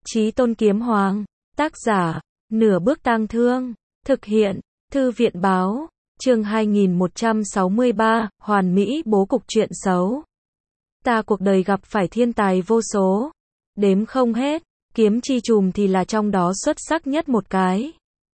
Chí Tôn Kiếm Hoàng. Tác giả, Nửa Bước Tang Thương. Thực hiện, Thư viện báo. Chương 2163, Hoàn Mỹ bố cục chuyện xấu. Ta cuộc đời gặp phải thiên tài vô số, đếm không hết, Kiếm Chi Trùm thì là trong đó xuất sắc nhất một cái.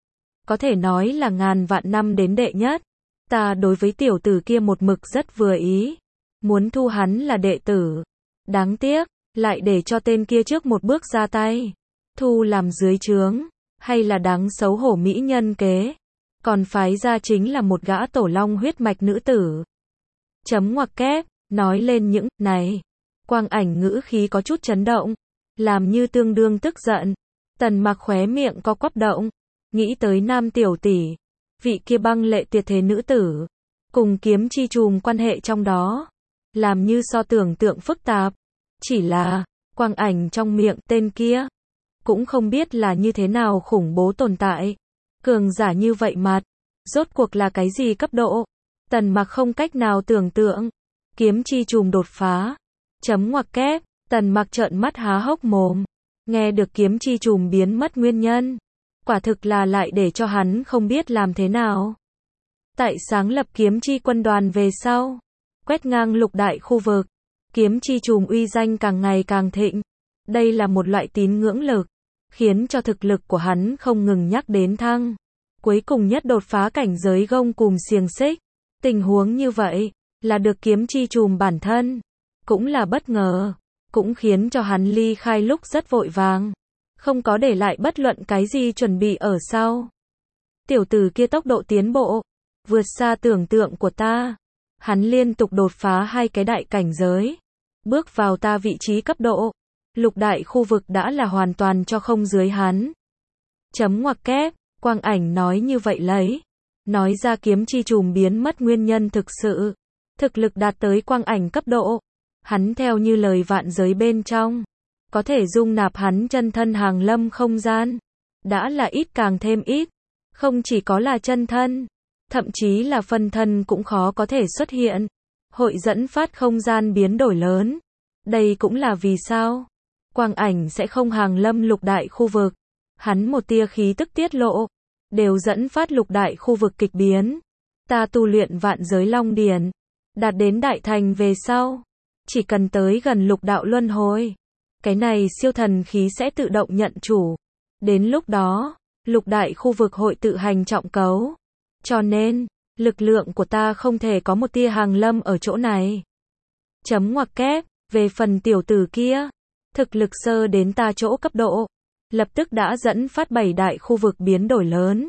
Có thể nói là ngàn vạn năm đến đệ nhất. Ta đối với tiểu tử kia một mực rất vừa ý, muốn thu hắn là đệ tử. Đáng tiếc, lại để cho tên kia trước một bước ra tay, thu làm dưới trướng, hay là đáng xấu hổ mỹ nhân kế. Còn phái ra chính là một gã tổ long huyết mạch nữ tử. Chấm ngoặc kép, nói lên những này. Quang Ảnh ngữ khí có chút chấn động, làm như tương đương tức giận. Tần Mặc khóe miệng có quắp động, nghĩ tới Nam tiểu tỷ, vị kia băng lệ tuyệt thế nữ tử, cùng Kiếm Chi Trùm quan hệ trong đó, làm như so tưởng tượng phức tạp. Chỉ là, Quang Ảnh trong miệng tên kia, cũng không biết là như thế nào khủng bố tồn tại. Cường giả như vậy mặt, rốt cuộc là cái gì cấp độ? Tần Mặc không cách nào tưởng tượng. Kiếm Chi Trùm đột phá. Chấm ngoặc kép, Tần Mặc trợn mắt há hốc mồm. Nghe được Kiếm Chi Trùm biến mất nguyên nhân, quả thực là lại để cho hắn không biết làm thế nào. Tại sáng lập Kiếm Chi quân đoàn về sau, quét ngang lục đại khu vực, Kiếm Chi Trùm uy danh càng ngày càng thịnh. Đây là một loại tín ngưỡng lực, khiến cho thực lực của hắn không ngừng nhắc đến thăng. Cuối cùng nhất đột phá cảnh giới gông cùm xiềng xích. Tình huống như vậy, là được Kiếm Chi Trùm bản thân, cũng là bất ngờ, cũng khiến cho hắn ly khai lúc rất vội vàng, không có để lại bất luận cái gì chuẩn bị ở sau. Tiểu tử kia tốc độ tiến bộ, vượt xa tưởng tượng của ta. Hắn liên tục đột phá 2 cái đại cảnh giới, bước vào ta vị trí cấp độ. Lục đại khu vực đã là hoàn toàn cho không dưới hắn. Chấm ngoặc kép, Quang Ảnh nói như vậy lấy, nói ra Kiếm Chi Trùm biến mất nguyên nhân thực sự. Thực lực đạt tới Quang Ảnh cấp độ, hắn theo như lời vạn giới bên trong, có thể dung nạp hắn chân thân hàng lâm không gian, đã là ít càng thêm ít. Không chỉ có là chân thân, thậm chí là phân thân cũng khó có thể xuất hiện, hội dẫn phát không gian biến đổi lớn. Đây cũng là vì sao Quang Ảnh sẽ không hàng lâm lục đại khu vực. Hắn một tia khí tức tiết lộ, đều dẫn phát lục đại khu vực kịch biến. Ta tu luyện vạn giới long điển, đạt đến đại thành về sau, chỉ cần tới gần lục đạo luân hồi, cái này siêu thần khí sẽ tự động nhận chủ. Đến lúc đó, lục đại khu vực hội tự hành trọng cấu. Cho nên, lực lượng của ta không thể có một tia hàng lâm ở chỗ này. Chấm ngoặc kép, về phần tiểu tử kia, thực lực sơ đến ta chỗ cấp độ, lập tức đã dẫn phát 7 đại khu vực biến đổi lớn.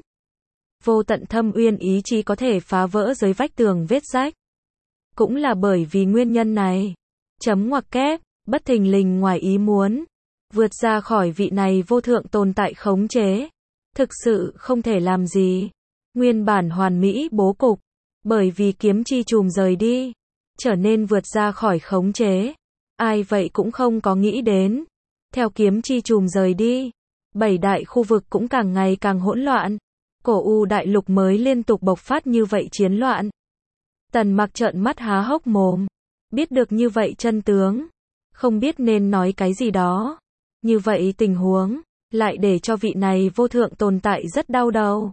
Vô tận thâm uyên ý chí có thể phá vỡ giới vách tường vết rách. Cũng là bởi vì nguyên nhân này. Chấm ngoặc kép, bất thình lình ngoài ý muốn, vượt ra khỏi vị này vô thượng tồn tại khống chế. Thực sự không thể làm gì. Nguyên bản hoàn mỹ bố cục, bởi vì Kiếm Chi Trùm rời đi, trở nên vượt ra khỏi khống chế. Ai vậy cũng không có nghĩ đến. Theo Kiếm Chi Trùm rời đi, 7 đại khu vực cũng càng ngày càng hỗn loạn. Cổ U đại lục mới liên tục bộc phát như vậy chiến loạn. Tần Mặc trợn mắt há hốc mồm. Biết được như vậy chân tướng, không biết nên nói cái gì đó. Như vậy tình huống, lại để cho vị này vô thượng tồn tại rất đau đầu.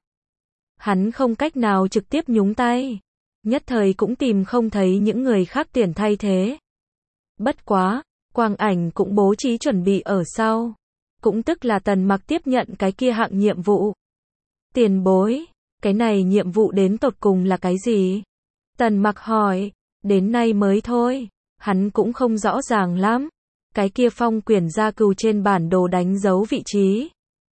Hắn không cách nào trực tiếp nhúng tay, nhất thời cũng tìm không thấy những người khác tuyển thay thế. Bất quá, Quang Ảnh cũng bố trí chuẩn bị ở sau, cũng tức là Tần Mặc tiếp nhận cái kia hạng nhiệm vụ. Tiền bối, cái này nhiệm vụ đến tột cùng là cái gì? Tần Mặc hỏi. Đến nay mới thôi, hắn cũng không rõ ràng lắm. Cái kia phong quyển gia cừu trên bản đồ đánh dấu vị trí,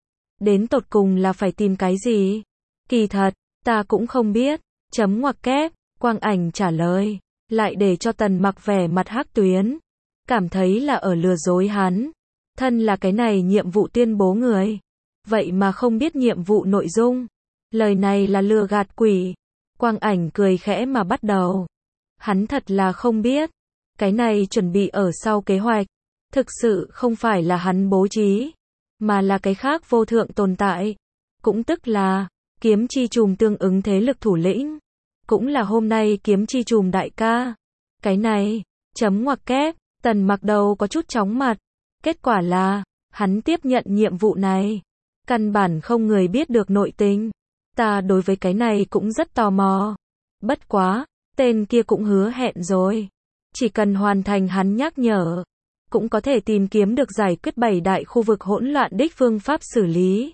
đến tột cùng là phải tìm cái gì? Kỳ thật, ta cũng không biết. Chấm ngoặc kép, Quang Ảnh trả lời, lại để cho Tần Mặc vẻ mặt hắc tuyến, cảm thấy là ở lừa dối hắn. Thân là cái này nhiệm vụ tuyên bố người, vậy mà không biết nhiệm vụ nội dung. Lời này là lừa gạt quỷ. Quang Ảnh cười khẽ mà bắt đầu. Hắn thật là không biết. Cái này chuẩn bị ở sau kế hoạch, thực sự không phải là hắn bố trí, mà là cái khác vô thượng tồn tại. Cũng tức là Kiếm Chi Trùm tương ứng thế lực thủ lĩnh, cũng là hôm nay Kiếm Chi Trùm đại ca. Cái này, chấm ngoặc kép, Tần Mặc đầu có chút chóng mặt. Kết quả là, Hắn tiếp nhận nhiệm vụ này. Căn bản không người biết được nội tình. Ta đối với cái này cũng rất tò mò. Bất quá, tên kia cũng hứa hẹn rồi. Chỉ cần hoàn thành hắn nhắc nhở, cũng có thể tìm kiếm được giải quyết 7 đại khu vực hỗn loạn đích phương pháp xử lý.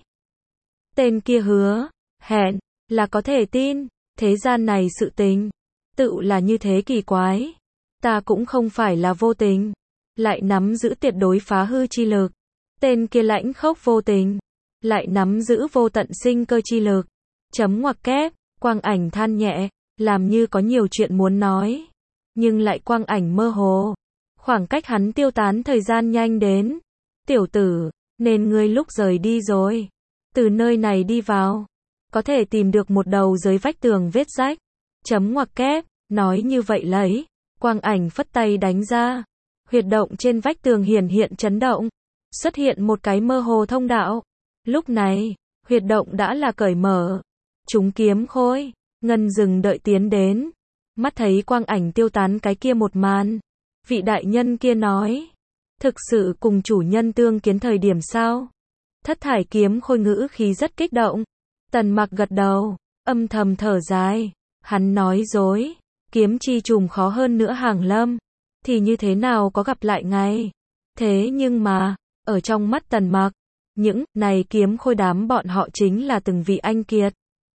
Tên kia hứa hẹn là có thể tin. Thế gian này sự tình tự là như thế kỳ quái. Ta cũng không phải là vô tình, lại nắm giữ tuyệt đối phá hư chi lực. Tên kia lãnh khốc vô tình, lại nắm giữ vô tận sinh cơ chi lực. Chấm ngoặc kép, Quang Ảnh than nhẹ, làm như có nhiều chuyện muốn nói, nhưng lại quang ảnh mơ hồ. Khoảng cách hắn tiêu tán thời gian nhanh đến. Tiểu tử, nên ngươi lúc rời đi rồi. Từ nơi này đi vào, có thể tìm được một đầu dưới vách tường vết rách. Chấm ngoặc kép, nói như vậy lấy. Quang Ảnh phất tay đánh ra. Huyệt động trên vách tường hiển hiện chấn động. Xuất hiện một cái mơ hồ thông đạo. Lúc này, huyệt động đã là cởi mở. Chúng kiếm khôi, Ngân dừng đợi tiến đến. Mắt thấy Quang Ảnh tiêu tán cái kia một màn. Vị đại nhân kia nói. Thực sự cùng chủ nhân tương kiến thời điểm sao? Thất thải kiếm khôi ngữ khí rất kích động. Tần Mặc gật đầu, âm thầm thở dài. Hắn nói dối. Kiếm chi trùm khó hơn nữa hàng lâm. Thì như thế nào có gặp lại ngày? Thế nhưng mà, ở trong mắt Tần Mặc, những này kiếm khôi đám bọn họ chính là từng vị anh kiệt.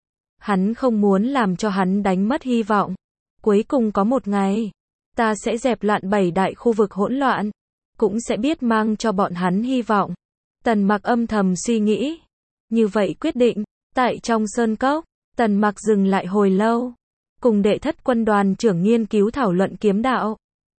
Hắn không muốn làm cho hắn đánh mất hy vọng. Cuối cùng có một ngày, ta sẽ dẹp loạn 7 đại khu vực hỗn loạn, cũng sẽ biết mang cho bọn hắn hy vọng. Tần Mặc âm thầm suy nghĩ. Như vậy quyết định, tại trong sơn cốc, Tần Mặc dừng lại hồi lâu, cùng đệ thất quân đoàn trưởng nghiên cứu thảo luận kiếm đạo.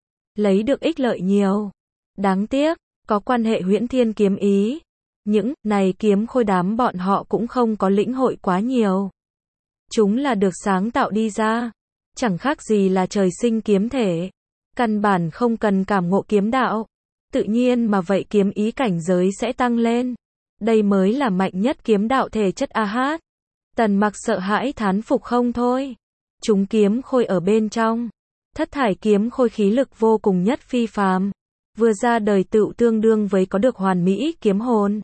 Lấy được ích lợi nhiều. Đáng tiếc, có quan hệ Huyễn Thiên kiếm ý. Những này kiếm khôi đám bọn họ cũng không có lĩnh hội quá nhiều. Chúng là được sáng tạo đi ra, chẳng khác gì là trời sinh kiếm thể. Căn bản không cần cảm ngộ kiếm đạo. Tự nhiên mà vậy kiếm ý cảnh giới sẽ tăng lên. Đây mới là mạnh nhất kiếm đạo thể chất a hát. Tần Mặc sợ hãi thán phục không thôi. Chúng kiếm khôi ở bên trong. Thất thải kiếm khôi khí lực vô cùng nhất phi phàm. Vừa ra đời tựu tương đương với có được hoàn mỹ kiếm hồn.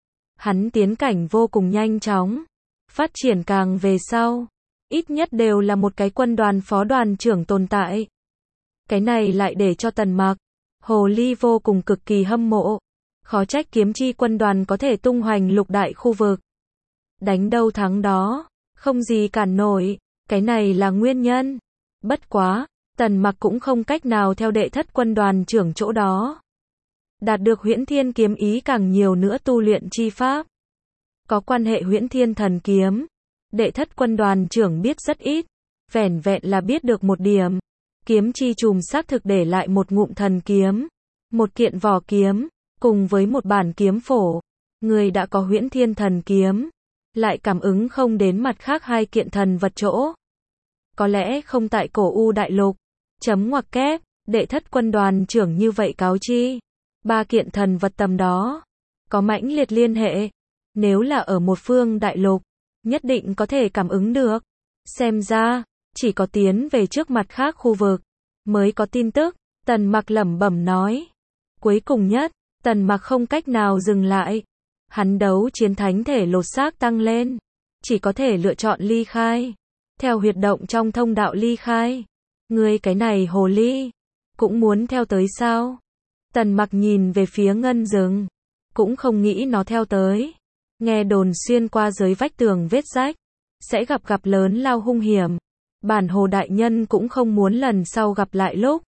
Hắn tiến cảnh vô cùng nhanh chóng. Phát triển càng về sau, ít nhất đều là một cái quân đoàn phó đoàn trưởng tồn tại. Cái này lại để cho Tần Mặc, hồ ly vô cùng cực kỳ hâm mộ. Khó trách kiếm chi quân đoàn có thể tung hoành lục đại khu vực. Đánh đâu thắng đó, không gì cản nổi, cái này là nguyên nhân. Bất quá, Tần Mặc cũng không cách nào theo đệ thất quân đoàn trưởng chỗ đó đạt được Huyễn Thiên kiếm ý càng nhiều nữa tu luyện chi pháp. Có quan hệ Huyễn Thiên thần kiếm, đệ thất quân đoàn trưởng biết rất ít, vẻn vẹn là biết được một điểm. Kiếm chi trùm xác thực để lại một ngụm thần kiếm, một kiện vỏ kiếm, cùng với một bản kiếm phổ. Người đã có Huyễn Thiên thần kiếm, lại cảm ứng không đến mặt khác hai kiện thần vật chỗ. Có lẽ không tại cổ U đại lục. Chấm ngoặc kép, đệ thất quân đoàn trưởng như vậy cáo chi. 3 kiện thần vật tầm đó, có mãnh liệt liên hệ. Nếu là ở một phương đại lục, nhất định có thể cảm ứng được. Xem ra, chỉ có tiến về trước mặt khác khu vực, mới có tin tức. Tần Mặc lẩm bẩm nói. Cuối cùng nhất, Tần Mặc không cách nào dừng lại. Hắn đấu chiến thánh thể lột xác tăng lên. Chỉ có thể lựa chọn ly khai. Theo huyệt động trong thông đạo ly khai. Ngươi cái này hồ ly, cũng muốn theo tới sao? Tần Mặc nhìn về phía Ngân rừng, cũng không nghĩ nó theo tới. Nghe đồn xuyên qua dưới vách tường vết rách, sẽ gặp lớn lao hung hiểm. Bản hồ đại nhân cũng không muốn lần sau gặp lại lúc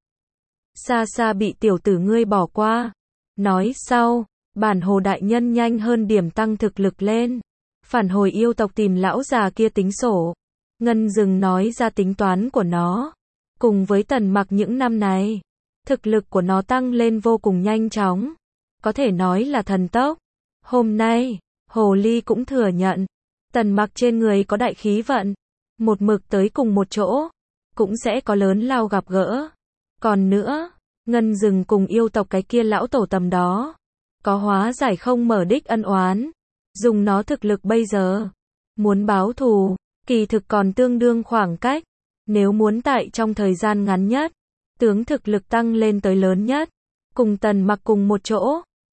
xa xa bị tiểu tử ngươi bỏ qua. Nói sau, bản hồ đại nhân nhanh hơn điểm tăng thực lực lên. Phản hồi yêu tộc tìm lão già kia tính sổ. Ngân rừng nói ra tính toán của nó. Cùng với Tần Mặc những năm này, thực lực của nó tăng lên vô cùng nhanh chóng. Có thể nói là thần tốc. Hôm nay, hồ ly cũng thừa nhận. Tần Mặc trên người có đại khí vận. Một mực tới cùng một chỗ, cũng sẽ có lớn lao gặp gỡ. Còn nữa, Ngân rừng cùng yêu tộc cái kia lão tổ tầm đó, có hóa giải không mở đích ân oán. Dùng nó thực lực bây giờ, muốn báo thù, kỳ thực còn tương đương khoảng cách. Nếu muốn tại trong thời gian ngắn nhất, tướng thực lực tăng lên tới lớn nhất, cùng Tần Mặc cùng một chỗ,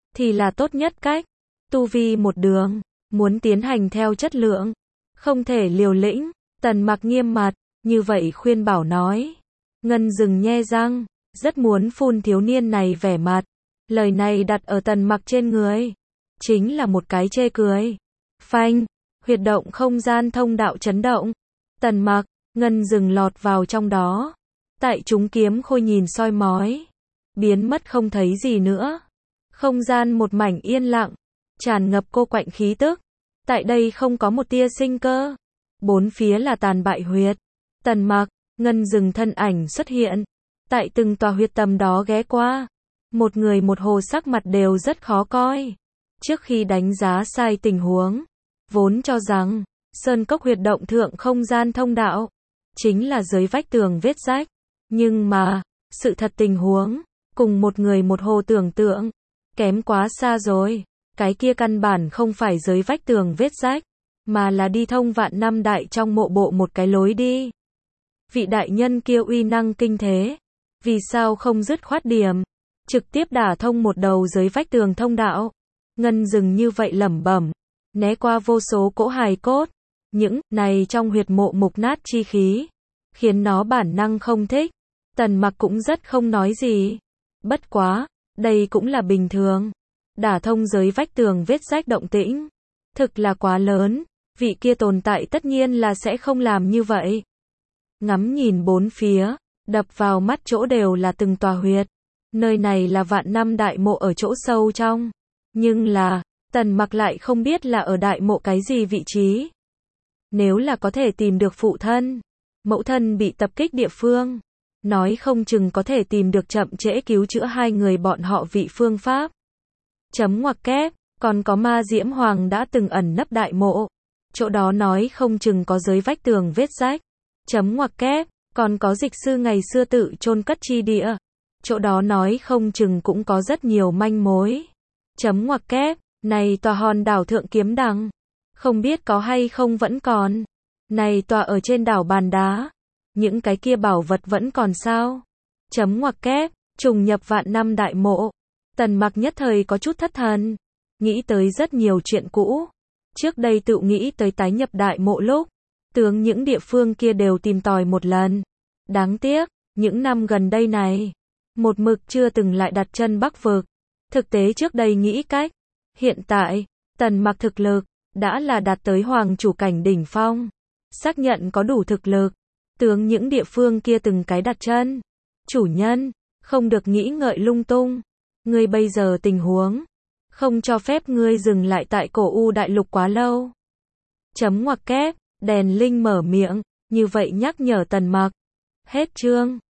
thì là tốt nhất cách. Tu vi một đường, muốn tiến hành theo chất lượng, không thể liều lĩnh. Tần Mặc nghiêm mặt, như vậy khuyên bảo nói. Ngân Dừng nhe răng, rất muốn phun thiếu niên này vẻ mặt. Lời này đặt ở Tần Mặc trên người, chính là một cái chê cười. Phanh, huyệt động không gian thông đạo chấn động. Tần Mặc, Ngân Dừng lọt vào trong đó. Tại chúng kiếm khôi nhìn soi mói, biến mất không thấy gì nữa. Không gian một mảnh yên lặng, tràn ngập cô quạnh khí tức. Tại đây không có một tia sinh cơ. Bốn phía là tàn bại huyệt. Tần Mặc, Ngân Dừng thân ảnh xuất hiện. Tại từng tòa huyệt tầm đó ghé qua. Một người một hồ sắc mặt đều rất khó coi. Trước khi đánh giá sai tình huống, vốn cho rằng sơn cốc huyệt động thượng không gian thông đạo chính là dưới vách tường vết rách. Nhưng mà, sự thật tình huống, cùng một người một hồ tưởng tượng, kém quá xa rồi. Cái kia căn bản không phải dưới vách tường vết rách, mà là đi thông vạn năm đại trong mộ bộ một cái lối đi. Vị đại nhân kia uy năng kinh thế, vì sao không dứt khoát điểm, trực tiếp đả thông một đầu dưới vách tường thông đạo. Ngân Dừng như vậy lẩm bẩm, né qua vô số cỗ hài cốt, những này trong huyệt mộ mục nát chi khí, khiến nó bản năng không thích. Tần Mặc cũng rất không nói gì. Bất quá, đây cũng là bình thường. Đả thông dưới vách tường vết rách động tĩnh, thực là quá lớn, vị kia tồn tại tất nhiên là sẽ không làm như vậy. Ngắm nhìn bốn phía, đập vào mắt chỗ đều là từng tòa huyệt. Nơi này là vạn năm đại mộ ở chỗ sâu trong. Nhưng là, Tần Mặc lại không biết là ở đại mộ cái gì vị trí. Nếu là có thể tìm được phụ thân, mẫu thân bị tập kích địa phương, nói không chừng có thể tìm được chậm trễ cứu chữa hai người bọn họ vị phương pháp. Chấm ngoặc kép, còn có Ma Diễm Hoàng đã từng ẩn nấp đại mộ. Chỗ đó nói không chừng có dưới vách tường vết rách. Chấm ngoặc kép, còn có dịch sư ngày xưa tự chôn cất chi địa. Chỗ đó nói không chừng cũng có rất nhiều manh mối. Chấm ngoặc kép, này tòa hòn đảo Thượng Kiếm Đằng, không biết có hay không vẫn còn. Này tòa ở trên đảo Bàn Đá, những cái kia bảo vật vẫn còn sao? Chấm ngoặc kép, trùng nhập vạn năm đại mộ. Tần Mặc nhất thời có chút thất thần, nghĩ tới rất nhiều chuyện cũ. Trước đây tự nghĩ tới tái nhập đại mộ lúc, tướng những địa phương kia đều tìm tòi một lần. Đáng tiếc, những năm gần đây này, một mực chưa từng lại đặt chân Bắc vực. Thực tế trước đây nghĩ cách, hiện tại, Tần Mặc thực lực, đã là đạt tới hoàng chủ cảnh đỉnh phong. Xác nhận có đủ thực lực, tướng những địa phương kia từng cái đặt chân. Chủ nhân, không được nghĩ ngợi lung tung. Ngươi bây giờ tình huống, không cho phép ngươi dừng lại tại cổ U đại lục quá lâu. Chấm ngoặc kép, đèn linh mở miệng, như vậy nhắc nhở Tần Mặc. Hết chương.